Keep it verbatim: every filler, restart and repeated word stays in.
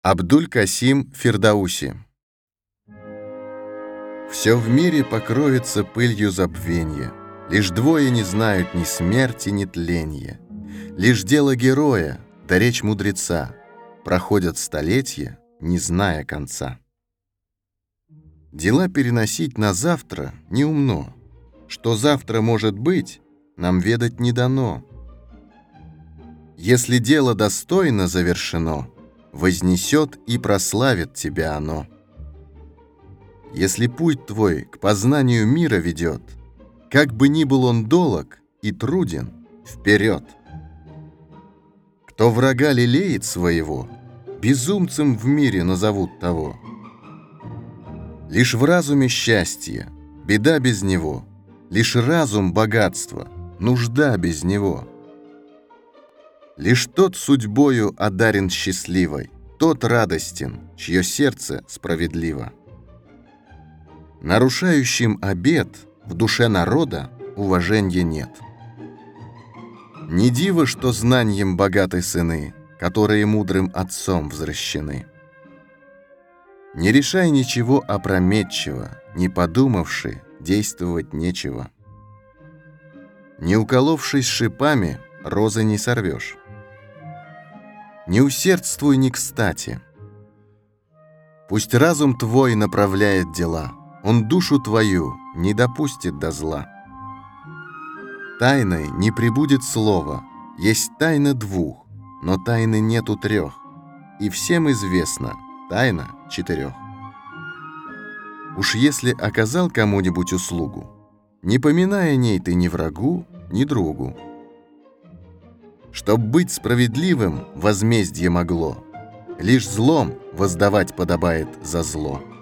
Абдуль-Касим Фирдауси. Все в мире покроется пылью забвенья, лишь двое не знают ни смерти, ни тленья. Лишь дело героя, да речь мудреца, проходят столетия, не зная конца. Дела переносить на завтра неумно, что завтра может быть, нам ведать не дано. Если дело достойно завершено, вознесет и прославит тебя оно. Если путь твой к познанию мира ведет, как бы ни был он долог и труден, вперед! Кто врага лелеет своего, безумцем в мире назовут того. Лишь в разуме счастье, беда без него, лишь разум богатство, нужда без него. Лишь тот судьбою одарен счастливой, тот радостен, чье сердце справедливо. Нарушающим обет в душе народа уважения нет. Не диво, что знанием богаты сыны, которые мудрым отцом взращены. Не решай ничего опрометчиво, не подумавши, действовать нечего. Не уколовшись шипами, розы не сорвешь. Не усердствуй не кстати. Пусть разум твой направляет дела, он душу твою не допустит до зла. Тайной не пребудет слова, есть тайна двух, но тайны нету трех, и всем известно тайна четырех. Уж если оказал кому-нибудь услугу, не поминай о ней ты ни врагу, ни другу. Чтоб быть справедливым, возмездье могло, лишь злом воздавать подобает за зло.